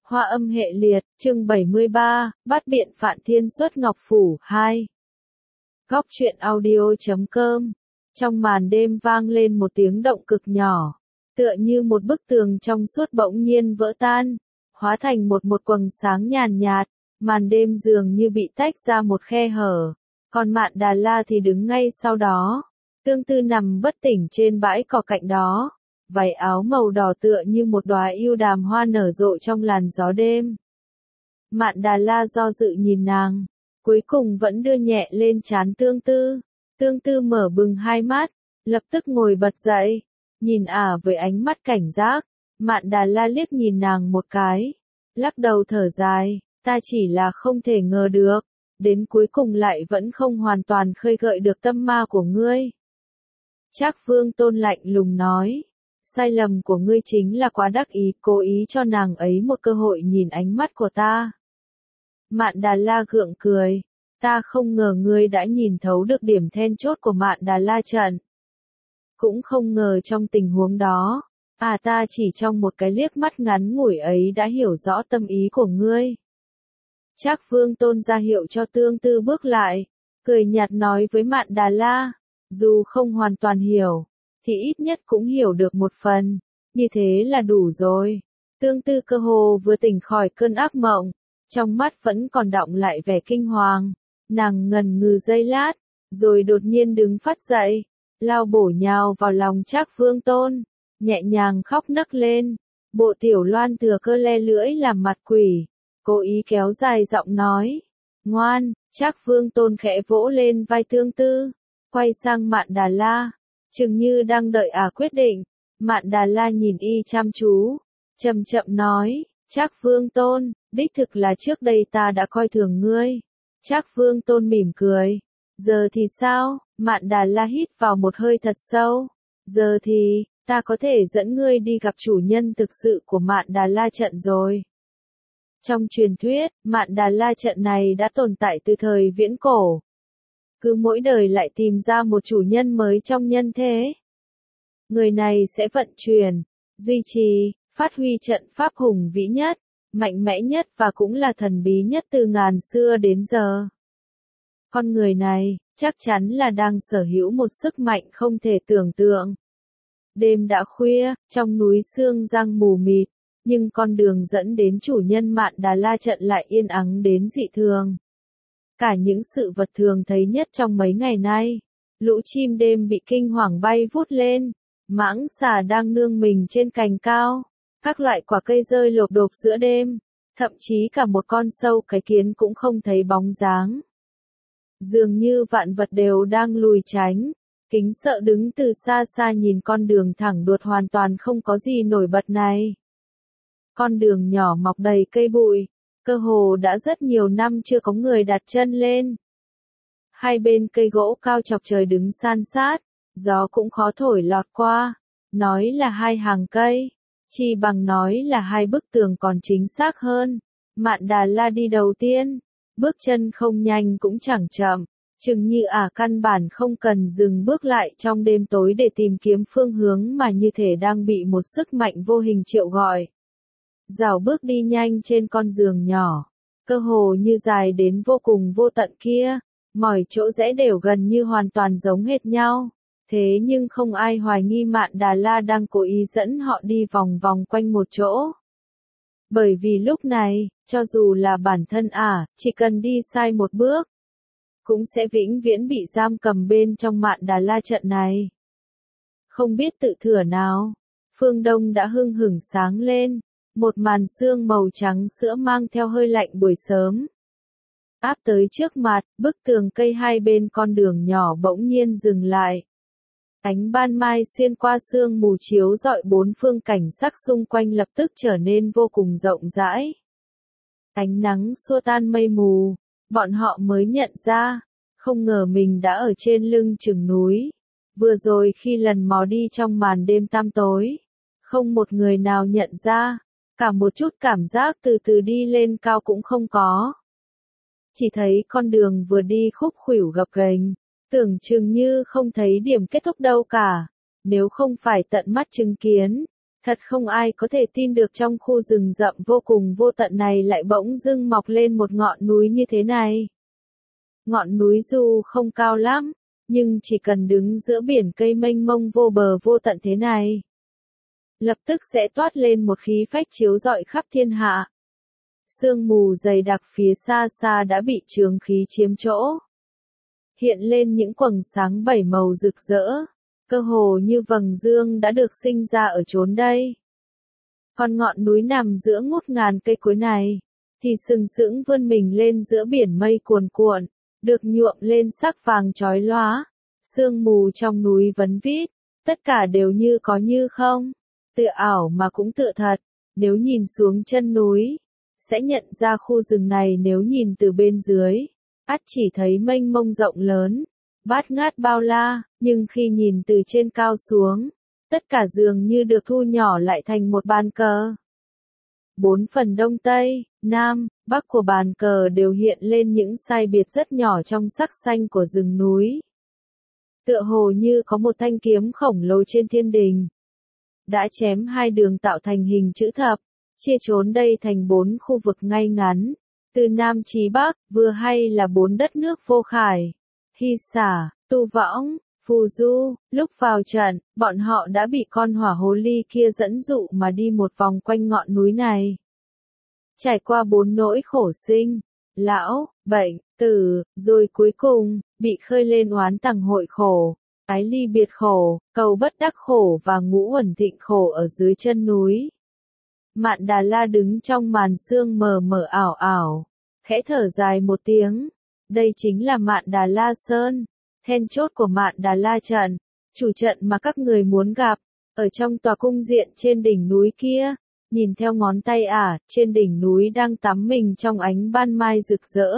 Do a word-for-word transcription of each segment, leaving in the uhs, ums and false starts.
Hoa âm hệ liệt, chương bảy mươi ba, Bát biện Phạn Thiên xuất Ngọc Phủ, hai. Góc truyện audio chấm com. Trong màn đêm vang lên một tiếng động cực nhỏ, tựa như một bức tường trong suốt bỗng nhiên vỡ tan, hóa thành một một quầng sáng nhàn nhạt, màn đêm dường như bị tách ra một khe hở, còn Mạn Đà La thì đứng ngay sau đó, tương tư nằm bất tỉnh trên bãi cỏ cạnh đó. Váy áo màu đỏ tựa như một đóa yêu đàm hoa nở rộ trong làn gió đêm. Mạn Đà La do dự nhìn nàng, cuối cùng vẫn đưa nhẹ lên trán tương tư. Tương tư mở bừng hai mắt, lập tức ngồi bật dậy, nhìn ả với ánh mắt cảnh giác. Mạn Đà La liếc nhìn nàng một cái, lắc đầu thở dài, ta chỉ là không thể ngờ được, đến cuối cùng lại vẫn không hoàn toàn khơi gợi được tâm ma của ngươi. Trác Vương Tôn lạnh lùng nói. Sai lầm của ngươi chính là quá đắc ý, cố ý cho nàng ấy một cơ hội nhìn ánh mắt của ta. Mạn Đà La gượng cười, ta không ngờ ngươi đã nhìn thấu được điểm then chốt của Mạn Đà La trận. Cũng không ngờ trong tình huống đó, à ta chỉ trong một cái liếc mắt ngắn ngủi ấy đã hiểu rõ tâm ý của ngươi. Trác Vương Tôn ra hiệu cho tương tư bước lại, cười nhạt nói với Mạn Đà La, dù không hoàn toàn hiểu, thì ít nhất cũng hiểu được một phần, như thế là đủ rồi. Tương tư cơ hồ vừa tỉnh khỏi cơn ác mộng, trong mắt vẫn còn đọng lại vẻ kinh hoàng, nàng ngần ngừ giây lát, rồi đột nhiên đứng phát dậy, lao bổ nhào vào lòng Trác Vương Tôn, nhẹ nhàng khóc nấc lên, bộ tiểu loan thừa cơ le lưỡi làm mặt quỷ, cố ý kéo dài giọng nói, ngoan. Trác Vương Tôn khẽ vỗ lên vai tương tư, quay sang Mạn Đà La. Chừng như đang đợi ả à quyết định, Mạn Đà La nhìn y chăm chú, chậm chậm nói, Trác Vương Tôn, đích thực là trước đây ta đã coi thường ngươi. Trác Vương Tôn mỉm cười, giờ thì sao? Mạn Đà La hít vào một hơi thật sâu, giờ thì, ta có thể dẫn ngươi đi gặp chủ nhân thực sự của Mạn Đà La trận rồi. Trong truyền thuyết, Mạn Đà La trận này đã tồn tại từ thời viễn cổ. Cứ mỗi đời lại tìm ra một chủ nhân mới trong nhân thế. Người này sẽ vận chuyển, duy trì, phát huy trận pháp hùng vĩ nhất, mạnh mẽ nhất và cũng là thần bí nhất từ ngàn xưa đến giờ. Con người này, chắc chắn là đang sở hữu một sức mạnh không thể tưởng tượng. Đêm đã khuya, trong núi sương giăng mù mịt, nhưng con đường dẫn đến chủ nhân Mạn Đà La trận lại yên ắng đến dị thường. Cả những sự vật thường thấy nhất trong mấy ngày nay, lũ chim đêm bị kinh hoàng bay vút lên, mãng xà đang nương mình trên cành cao, các loại quả cây rơi lộp độp giữa đêm, thậm chí cả một con sâu cái kiến cũng không thấy bóng dáng. Dường như vạn vật đều đang lùi tránh, kính sợ đứng từ xa xa nhìn con đường thẳng đuột hoàn toàn không có gì nổi bật này. Con đường nhỏ mọc đầy cây bụi, cơ hồ đã rất nhiều năm chưa có người đặt chân lên. Hai bên cây gỗ cao chọc trời đứng san sát, gió cũng khó thổi lọt qua, nói là hai hàng cây, chi bằng nói là hai bức tường còn chính xác hơn. Mạn Đà La đi đầu tiên, bước chân không nhanh cũng chẳng chậm, chừng như ả à căn bản không cần dừng bước lại trong đêm tối để tìm kiếm phương hướng mà như thể đang bị một sức mạnh vô hình triệu gọi. Dạo bước đi nhanh trên con đường nhỏ, cơ hồ như dài đến vô cùng vô tận kia, mọi chỗ rẽ đều gần như hoàn toàn giống hệt nhau, thế nhưng không ai hoài nghi Mạn Đà La đang cố ý dẫn họ đi vòng vòng quanh một chỗ. Bởi vì lúc này, cho dù là bản thân ả, à, chỉ cần đi sai một bước, cũng sẽ vĩnh viễn bị giam cầm bên trong Mạn Đà La trận này. Không biết tự thủa nào, phương đông đã hưng hửng sáng lên. Một màn sương màu trắng sữa mang theo hơi lạnh buổi sớm. Áp tới trước mặt, bức tường cây hai bên con đường nhỏ bỗng nhiên dừng lại. Ánh ban mai xuyên qua sương mù chiếu rọi bốn phương cảnh sắc xung quanh lập tức trở nên vô cùng rộng rãi. Ánh nắng xua tan mây mù, bọn họ mới nhận ra, không ngờ mình đã ở trên lưng chừng núi. Vừa rồi khi lần mò đi trong màn đêm tăm tối, không một người nào nhận ra. Cả một chút cảm giác từ từ đi lên cao cũng không có. Chỉ thấy con đường vừa đi khúc khuỷu gập ghềnh, tưởng chừng như không thấy điểm kết thúc đâu cả. Nếu không phải tận mắt chứng kiến, Thật không ai có thể tin được trong khu rừng rậm vô cùng vô tận này lại bỗng dưng mọc lên một ngọn núi như thế này. Ngọn núi dù không cao lắm, nhưng chỉ cần đứng giữa biển cây mênh mông vô bờ vô tận thế này, lập tức sẽ toát lên một khí phách chiếu rọi khắp thiên hạ. Sương mù dày đặc phía xa xa đã bị chướng khí chiếm chỗ. Hiện lên những quầng sáng bảy màu rực rỡ, cơ hồ như vầng dương đã được sinh ra ở chốn đây. Còn ngọn núi nằm giữa ngút ngàn cây cối này, thì sừng sững vươn mình lên giữa biển mây cuồn cuộn, được nhuộm lên sắc vàng chói lóa. Sương mù trong núi vấn vít, tất cả đều như có như không, tựa ảo mà cũng tựa thật. Nếu nhìn xuống chân núi, sẽ nhận ra khu rừng này nếu nhìn từ bên dưới, ắt chỉ thấy mênh mông rộng lớn, bát ngát bao la, nhưng khi nhìn từ trên cao xuống, tất cả dường như được thu nhỏ lại thành một bàn cờ. Bốn phần đông tây, nam, bắc của bàn cờ đều hiện lên những sai biệt rất nhỏ trong sắc xanh của rừng núi. Tựa hồ như có một thanh kiếm khổng lồ trên thiên đình, đã chém hai đường tạo thành hình chữ thập, chia chốn đây thành bốn khu vực ngay ngắn, từ Nam chí Bắc, vừa hay là bốn đất nước Vô Khải, Hy Xả, Tu Võng, Phù Du. Lúc vào trận, bọn họ đã bị con hỏa hồ ly kia dẫn dụ mà đi một vòng quanh ngọn núi này. Trải qua bốn nỗi khổ sinh, lão, bệnh, tử, rồi cuối cùng, bị khơi lên oán tằng hội khổ, ái ly biệt khổ, cầu bất đắc khổ và ngũ uẩn thịnh khổ ở dưới chân núi. Mạn Đà La đứng trong màn sương mờ mờ ảo ảo, khẽ thở dài một tiếng. Đây chính là Mạn Đà La Sơn, then chốt của Mạn Đà La trận, chủ trận mà các người muốn gặp, ở trong tòa cung điện trên đỉnh núi kia. Nhìn theo ngón tay ả, trên đỉnh núi đang tắm mình trong ánh ban mai rực rỡ.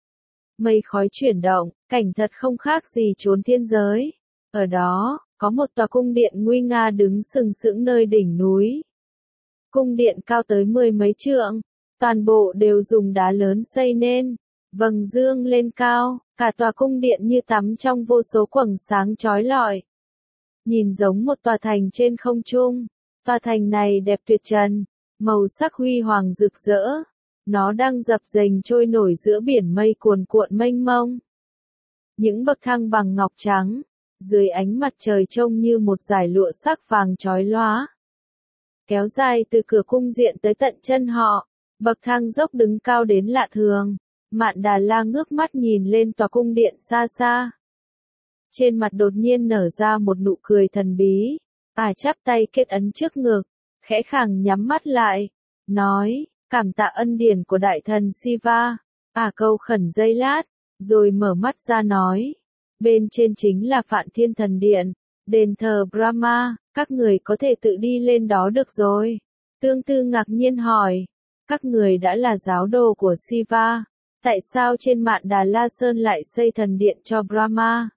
Mây khói chuyển động, cảnh thật không khác gì chốn thiên giới. Ở đó, có một tòa cung điện nguy nga đứng sừng sững nơi đỉnh núi. Cung điện cao tới mười mấy trượng, toàn bộ đều dùng đá lớn xây nên, vầng dương lên cao, cả tòa cung điện như tắm trong vô số quầng sáng chói lọi. Nhìn giống một tòa thành trên không trung, tòa thành này đẹp tuyệt trần, màu sắc huy hoàng rực rỡ, nó đang dập dềnh trôi nổi giữa biển mây cuồn cuộn mênh mông. Những bậc thang bằng ngọc trắng, dưới ánh mặt trời trông như một dải lụa sắc vàng chói lóa. Kéo dài từ cửa cung điện tới tận chân họ, bậc thang dốc đứng cao đến lạ thường. Mạn Đà La ngước mắt nhìn lên tòa cung điện xa xa. Trên mặt đột nhiên nở ra một nụ cười thần bí, ả chắp tay kết ấn trước ngực, khẽ khàng nhắm mắt lại, nói, cảm tạ ân điển của đại thần Siva. Ả câu khẩn giây lát, rồi mở mắt ra nói, bên trên chính là Phạn Thiên Thần Điện, đền thờ Brahma, các người có thể tự đi lên đó được rồi. Tương Tư ngạc nhiên hỏi, các người đã là giáo đồ của Siva, tại sao trên Mạn Đà La Sơn lại xây thần điện cho Brahma?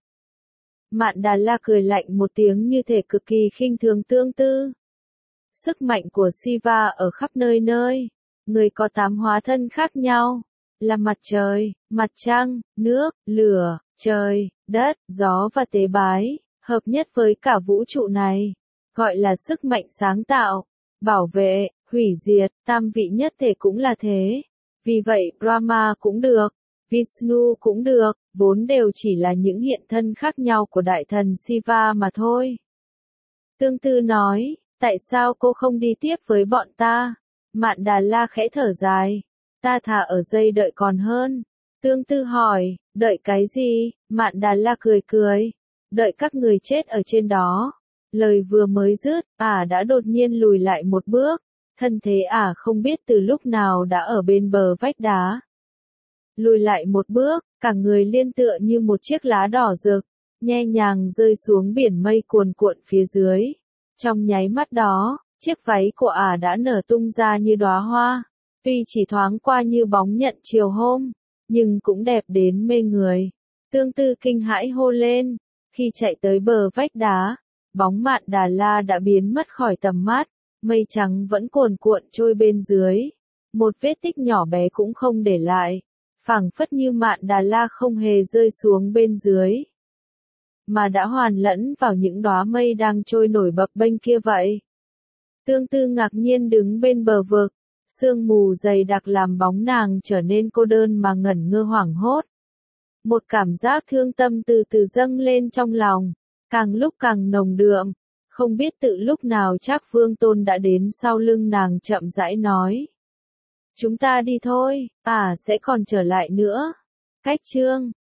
Mạn Đà La cười lạnh một tiếng như thể cực kỳ khinh thường Tương Tư. Sức mạnh của Siva ở khắp nơi nơi, người có tám hóa thân khác nhau, là mặt trời, mặt trăng, nước, lửa, trời, đất, gió và tế bái, hợp nhất với cả vũ trụ này, gọi là sức mạnh sáng tạo, bảo vệ, hủy diệt, tam vị nhất thể cũng là thế. Vì vậy Brahma cũng được, Vishnu cũng được, vốn đều chỉ là những hiện thân khác nhau của đại thần Siva mà thôi. Tương Tư nói, tại sao cô không đi tiếp với bọn ta? Mạn Đà La khẽ thở dài, ta thà ở dây đợi còn hơn. Tương Tư hỏi, đợi cái gì? Mạn Đà La cười cười, đợi các người chết ở trên đó. Lời vừa mới dứt, ả đã đột nhiên lùi lại một bước, thân thế ả không biết từ lúc nào đã ở bên bờ vách đá. Lùi lại một bước, cả người liên tựa như một chiếc lá đỏ rực, nhẹ nhàng rơi xuống biển mây cuồn cuộn phía dưới. Trong nháy mắt đó, chiếc váy của ả đã nở tung ra như đóa hoa, tuy chỉ thoáng qua như bóng nhận chiều hôm, nhưng cũng đẹp đến mê người. Tương Tư kinh hãi hô lên, khi chạy tới bờ vách đá, bóng Mạn Đà La đã biến mất khỏi tầm mắt, mây trắng vẫn cuồn cuộn trôi bên dưới, một vết tích nhỏ bé cũng không để lại, phảng phất như Mạn Đà La không hề rơi xuống bên dưới, mà đã hoàn lẫn vào những đóa mây đang trôi nổi bập bênh kia vậy. Tương Tư ngạc nhiên đứng bên bờ vực, sương mù dày đặc làm bóng nàng trở nên cô đơn mà ngẩn ngơ hoảng hốt. Một cảm giác thương tâm từ từ dâng lên trong lòng, càng lúc càng nồng đượm, không biết tự lúc nào Trác Vương Tôn đã đến sau lưng nàng chậm rãi nói. Chúng ta đi thôi, à sẽ còn trở lại nữa. Cách chương